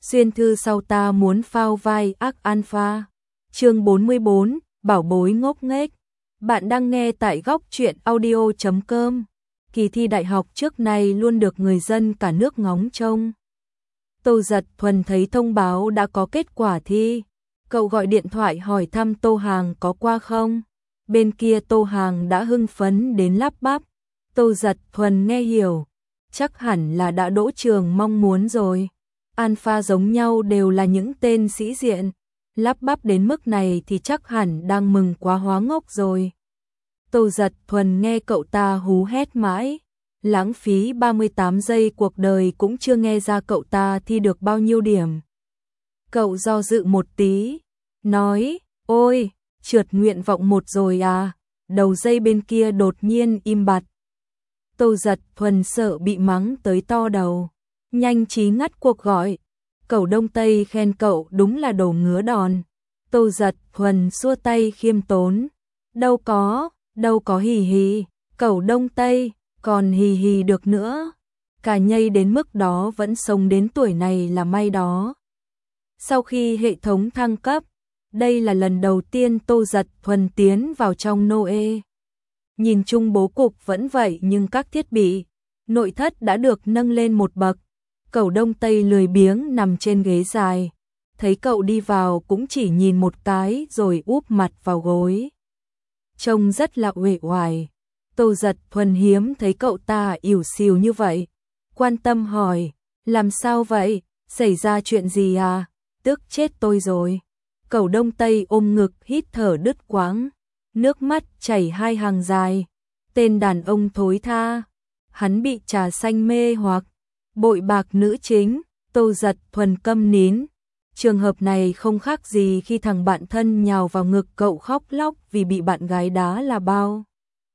Xuyên thư sau ta muốn phao vai ác alpha. Chương 44, bảo bối ngốc nghếch. Bạn đang nghe tại góc truyện audio.com. Kỳ thi đại học trước nay luôn được người dân cả nước ngóng trông. Tô Dật Thuần thấy thông báo đã có kết quả thi. Cậu gọi điện thoại hỏi thăm Tô Hàng có qua không. Bên kia Tô Hàng đã hưng phấn đến lắp bắp. Tô Dật Thuần nghe hiểu. Chắc hẳn là đã đỗ trường mong muốn rồi. Alpha giống nhau đều là những tên sĩ diện. Lắp bắp đến mức này thì chắc hẳn đang mừng quá hóa ngốc rồi. Tô Dật Thuần nghe cậu ta hú hét mãi. Lãng phí 38 giây cuộc đời cũng chưa nghe ra cậu ta thi được bao nhiêu điểm. Cậu do dự một tí. Nói, ôi, trượt nguyện vọng 1 rồi à. Đầu dây bên kia đột nhiên im bặt. Tô Dật Thuần sợ bị mắng tới to đầu. Nhanh trí ngắt cuộc gọi. Cẩu Đông Tây khen cậu đúng là đồ ngứa đòn. Tô Dật Thuần xua tay khiêm tốn. Đâu có hì hì. Cẩu Đông Tây, còn hì hì được nữa. Cả nhây đến mức đó vẫn sống đến tuổi này là may đó. Sau khi hệ thống thăng cấp, đây là lần đầu tiên Tô Dật Thuần tiến vào trong Noe. Nhìn chung bố cục vẫn vậy nhưng các thiết bị, nội thất đã được nâng lên một bậc. Cẩu Đông Tây lười biếng nằm trên ghế dài. Thấy cậu đi vào cũng chỉ nhìn một cái rồi úp mặt vào gối. Trông rất là uể oải. Tô Dật Thuần hiếm thấy cậu ta ỉu xìu như vậy. Quan tâm hỏi, làm sao vậy? Xảy ra chuyện gì à? Tức chết tôi rồi. Cẩu Đông Tây ôm ngực hít thở đứt quãng. Nước mắt chảy hai hàng dài. Tên đàn ông thối tha. Hắn bị trà xanh mê hoặc. Bội bạc nữ chính. Tô Dật Thuần câm nín. Trường hợp này không khác gì khi thằng bạn thân nhào vào ngực cậu khóc lóc vì bị bạn gái đá là bao.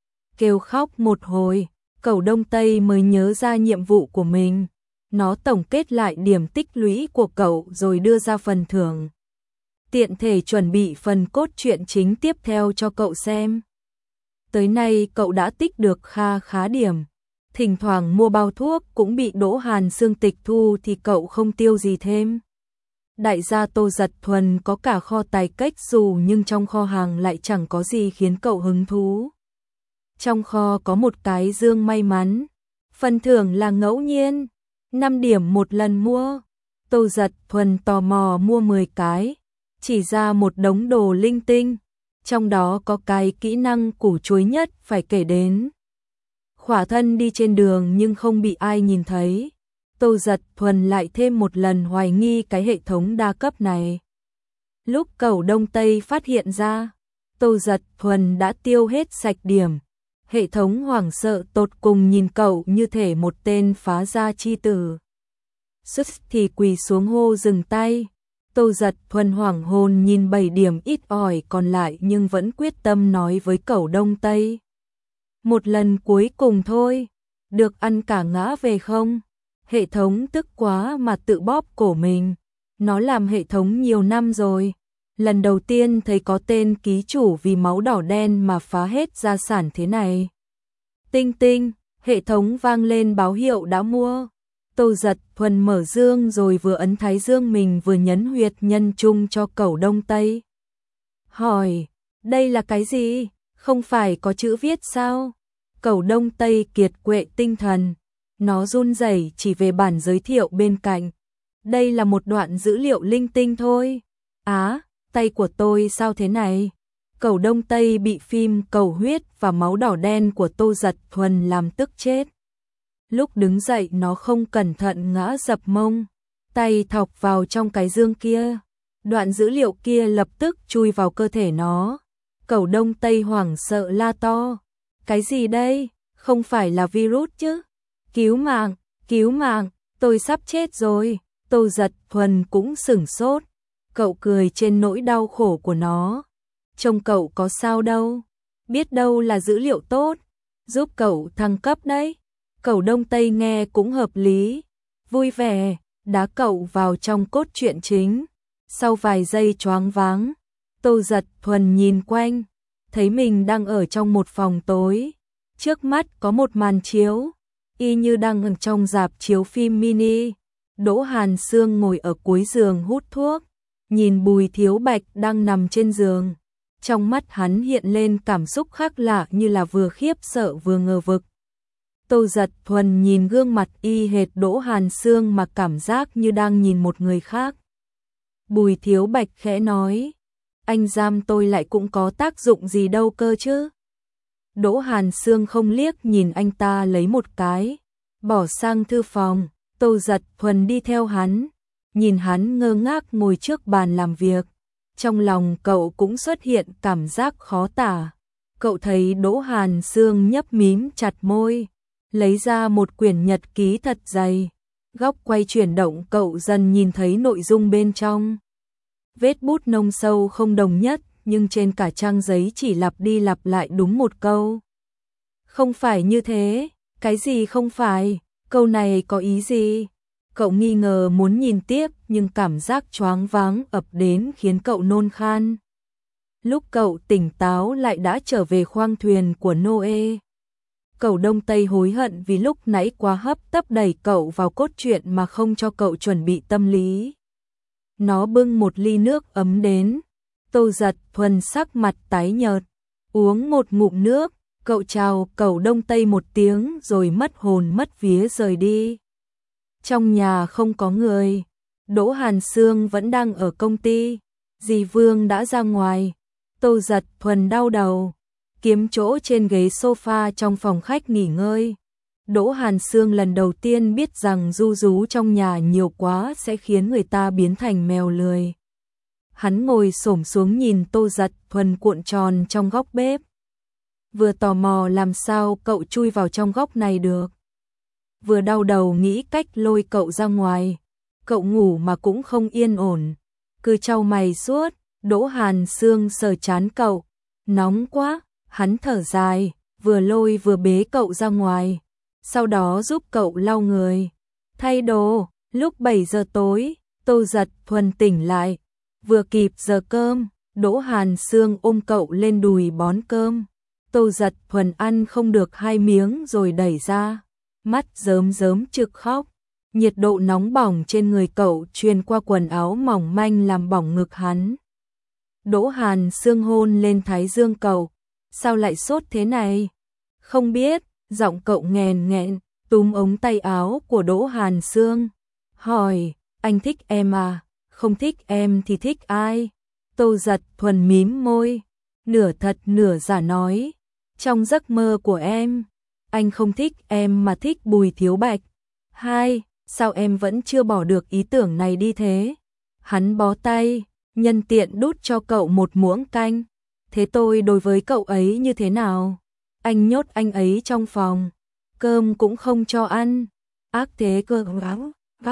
Kêu khóc một hồi, Cẩu Đông Tây mới nhớ ra nhiệm vụ của mình. Nó tổng kết lại điểm tích lũy của cậu rồi đưa ra phần thưởng. Tiện thể chuẩn bị phần cốt truyện chính tiếp theo cho cậu xem. Tới nay cậu đã tích được khá điểm. Thỉnh thoảng mua bao thuốc cũng bị Đỗ Hàn Sương tịch thu thì cậu không tiêu gì thêm. Đại gia Tô Dật Thuần có cả kho tài cách dù nhưng trong kho hàng lại chẳng có gì khiến cậu hứng thú. Trong kho có một cái dương may mắn. Phần thưởng là ngẫu nhiên. 5 điểm một lần mua. Tô Dật Thuần tò mò mua 10 cái. Chỉ ra một đống đồ linh tinh. Trong đó có cái kỹ năng củ chuối nhất phải kể đến. Khỏa thân đi trên đường nhưng không bị ai nhìn thấy. Tô Dật Thuần lại thêm một lần hoài nghi cái hệ thống đa cấp này. Lúc Cẩu Đông Tây phát hiện ra, Tô Dật Thuần đã tiêu hết sạch điểm. Hệ thống hoảng sợ tột cùng nhìn cậu như thể một tên phá gia chi tử. Xuất thì quỳ xuống hô dừng tay. Tô Dật Thuần hoảng hồn nhìn 7 điểm ít ỏi còn lại nhưng vẫn quyết tâm nói với Cẩu Đông Tây. Một lần cuối cùng thôi, được ăn cả ngã về không? Hệ thống tức quá mà tự bóp cổ mình. Nó làm hệ thống nhiều năm rồi. Lần đầu tiên thấy có tên ký chủ vì máu đỏ đen mà phá hết gia sản thế này. Tinh tinh, hệ thống vang lên báo hiệu đã mua. Tô Dật Thuần mở dương rồi vừa ấn thái dương mình vừa nhấn huyệt nhân trung cho Cẩu Đông Tây. Hỏi, đây là cái gì? Không phải có chữ viết sao? Cẩu Đông Tây kiệt quệ tinh thần. Nó run rẩy chỉ về bản giới thiệu bên cạnh. Đây là một đoạn dữ liệu linh tinh thôi. Á, tay của tôi sao thế này? Cẩu Đông Tây bị phim cầu huyết và máu đỏ đen của Tô Dật Thuần làm tức chết. Lúc đứng dậy nó không cẩn thận ngã dập mông. Tay thọc vào trong cái dương kia. Đoạn dữ liệu kia lập tức chui vào cơ thể nó. Cẩu Đông Tây hoảng sợ la to. Cái gì đây? Không phải là virus chứ? Cứu mạng, tôi sắp chết rồi. Tô Dật Thuần cũng sửng sốt. Cậu cười trên nỗi đau khổ của nó. Trông cậu có sao đâu. Biết đâu là dữ liệu tốt. Giúp cậu thăng cấp đấy. Cẩu Đông Tây nghe cũng hợp lý. Vui vẻ, đá cậu vào trong cốt truyện chính. Sau vài giây choáng váng, Tô Dật Thuần nhìn quanh. Thấy mình đang ở trong một phòng tối. Trước mắt có một màn chiếu. Y như đang ở trong rạp chiếu phim mini. Đỗ Hàn Sương ngồi ở cuối giường hút thuốc, nhìn Bùi Thiếu Bạch đang nằm trên giường. Trong mắt hắn hiện lên cảm xúc khác lạ như là vừa khiếp sợ vừa ngờ vực. Tô Dật Thuần nhìn gương mặt y hệt Đỗ Hàn Sương mà cảm giác như đang nhìn một người khác. Bùi Thiếu Bạch khẽ nói, anh giam tôi lại cũng có tác dụng gì đâu cơ chứ. Đỗ Hàn Sương không liếc nhìn anh ta lấy một cái, bỏ sang thư phòng. Tô Dật Thuần đi theo hắn, nhìn hắn ngơ ngác ngồi trước bàn làm việc. Trong lòng cậu cũng xuất hiện cảm giác khó tả. Cậu thấy Đỗ Hàn Sương nhấp mím chặt môi, lấy ra một quyển nhật ký thật dày. Góc quay chuyển động cậu dần nhìn thấy nội dung bên trong. Vết bút nông sâu không đồng nhất, nhưng trên cả trang giấy chỉ lặp đi lặp lại đúng một câu. Không phải như thế, cái gì không phải, câu này có ý gì? Cậu nghi ngờ muốn nhìn tiếp nhưng cảm giác choáng váng ập đến khiến cậu nôn khan. Lúc cậu tỉnh táo lại đã trở về khoang thuyền của Noe. Cậu Đông Tây hối hận vì lúc nãy quá hấp tấp đẩy cậu vào cốt truyện mà không cho cậu chuẩn bị tâm lý. Nó bưng một ly nước ấm đến. Tô Dật Thuần sắc mặt tái nhợt, uống một ngụm nước, cậu chào cậu Đông Tây một tiếng rồi mất hồn mất vía rời đi. Trong nhà không có người, Đỗ Hàn Sương vẫn đang ở công ty, dì Vương đã ra ngoài. Tô Dật Thuần đau đầu, kiếm chỗ trên ghế sofa trong phòng khách nghỉ ngơi. Đỗ Hàn Sương lần đầu tiên biết rằng ru rú trong nhà nhiều quá sẽ khiến người ta biến thành mèo lười. Hắn ngồi xổm xuống nhìn Tô Dật Thuần cuộn tròn trong góc bếp. Vừa tò mò làm sao cậu chui vào trong góc này được, vừa đau đầu nghĩ cách lôi cậu ra ngoài. Cậu ngủ mà cũng không yên ổn, cứ chau mày suốt. Đỗ Hàn Sương sờ trán cậu, nóng quá. Hắn thở dài, vừa lôi vừa bế cậu ra ngoài, sau đó giúp cậu lau người, thay đồ. Lúc 7 giờ tối, Tô Dật Thuần tỉnh lại, vừa kịp giờ cơm. Đỗ Hàn Sương ôm cậu lên đùi bón cơm. Tô Dật Thuần ăn không được 2 miếng rồi đẩy ra, mắt rớm rớm trực khóc. Nhiệt độ nóng bỏng trên người cậu truyền qua quần áo mỏng manh làm bỏng ngực hắn. Đỗ Hàn Sương hôn lên thái dương cậu, sao lại sốt thế này? Không biết, giọng cậu nghèn nghẹn, túm ống tay áo của Đỗ Hàn Sương, hỏi, anh thích em à? Không thích em thì thích ai? Tô Dật Thuần mím môi, nửa thật nửa giả nói, trong giấc mơ của em, anh không thích em mà thích Bùi Thiếu Bạch. Hai, sao em vẫn chưa bỏ được ý tưởng này đi thế? Hắn bó tay, nhân tiện đút cho cậu một muỗng canh. Thế tôi đối với cậu ấy như thế nào? Anh nhốt anh ấy trong phòng, cơm cũng không cho ăn. Ác thế cơ lắm.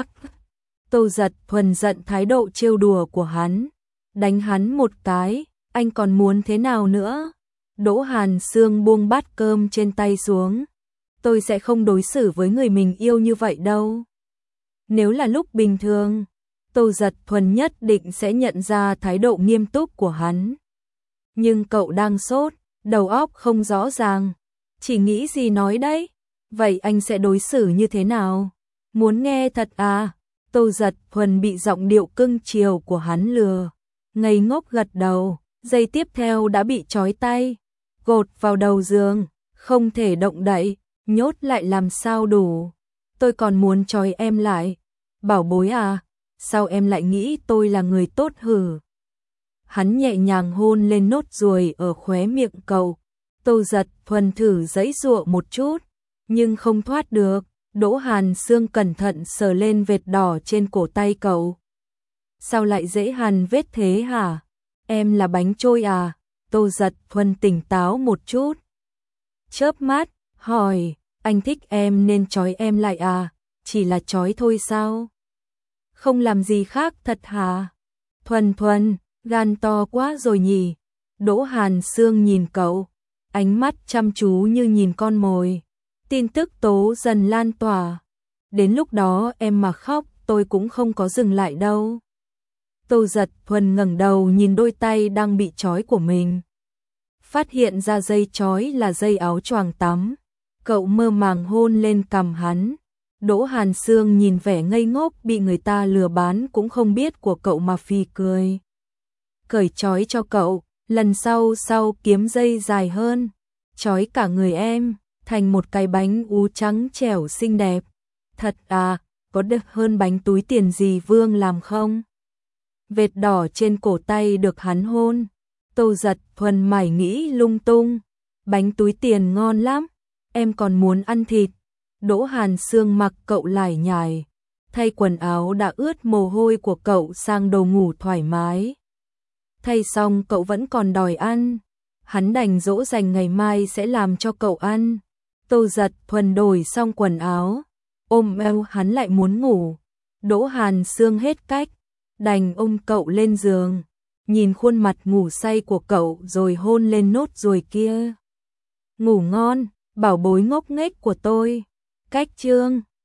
Tô Dật Thuần giận thái độ trêu đùa của hắn, đánh hắn một cái. Anh còn muốn thế nào nữa? Đỗ Hàn Sương buông bát cơm trên tay xuống. Tôi sẽ không đối xử với người mình yêu như vậy đâu. Nếu là lúc bình thường, Tô Dật Thuần nhất định sẽ nhận ra thái độ nghiêm túc của hắn. Nhưng cậu đang sốt, đầu óc không rõ ràng, chỉ nghĩ gì nói đấy. Vậy anh sẽ đối xử như thế nào? Muốn nghe thật à? Tô Dật Thuần bị giọng điệu cưng chiều của hắn lừa, ngây ngốc gật đầu. Giây tiếp theo đã bị trói tay, gột vào đầu giường, không thể động đậy, nhốt lại làm sao đủ. Tôi còn muốn trói em lại. Bảo bối à, sao em lại nghĩ tôi là người tốt hử? Hắn nhẹ nhàng hôn lên nốt ruồi ở khóe miệng cậu. Tô Dật Thuần thử giãy giụa một chút, nhưng không thoát được. Đỗ Hàn Sương cẩn thận sờ lên vệt đỏ trên cổ tay cậu. Sao lại dễ hằn vết thế hả? Em là bánh trôi à? Tô Dật Thuần tỉnh táo một chút, chớp mắt, hỏi, anh thích em nên trói em lại à? Chỉ là trói thôi sao? Không làm gì khác thật hả? Thuần Thuần, gan to quá rồi nhỉ? Đỗ Hàn Sương nhìn cậu, ánh mắt chăm chú như nhìn con mồi. Tin tức tố dần lan tỏa. Đến lúc đó em mà khóc tôi cũng không có dừng lại đâu. Tô Dật Thuần ngẩng đầu nhìn đôi tay đang bị trói của mình. Phát hiện ra dây trói là dây áo choàng tắm. Cậu mơ màng hôn lên cằm hắn. Đỗ Hàn Sương nhìn vẻ ngây ngốc bị người ta lừa bán cũng không biết của cậu mà phì cười. Cởi trói cho cậu, lần sau kiếm dây dài hơn, trói cả người em thành một cái bánh ú trắng trẻo xinh đẹp. Thật à, có được hơn bánh túi tiền gì Vương làm không? Vệt đỏ trên cổ tay được hắn hôn. Tô Giật Thuần mải nghĩ lung tung. Bánh túi tiền ngon lắm, em còn muốn ăn thịt. Đỗ Hàn Sương mặc cậu lải nhải, thay quần áo đã ướt mồ hôi của cậu sang đồ ngủ thoải mái. Thay xong cậu vẫn còn đòi ăn, hắn đành dỗ dành ngày mai sẽ làm cho cậu ăn. Tô Giật Thuần đổi xong quần áo, ôm eo hắn lại muốn ngủ. Đỗ Hàn Sương hết cách, đành ôm cậu lên giường, nhìn khuôn mặt ngủ say của cậu rồi hôn lên nốt ruồi kia. Ngủ ngon, bảo bối ngốc nghếch của tôi. Cách chương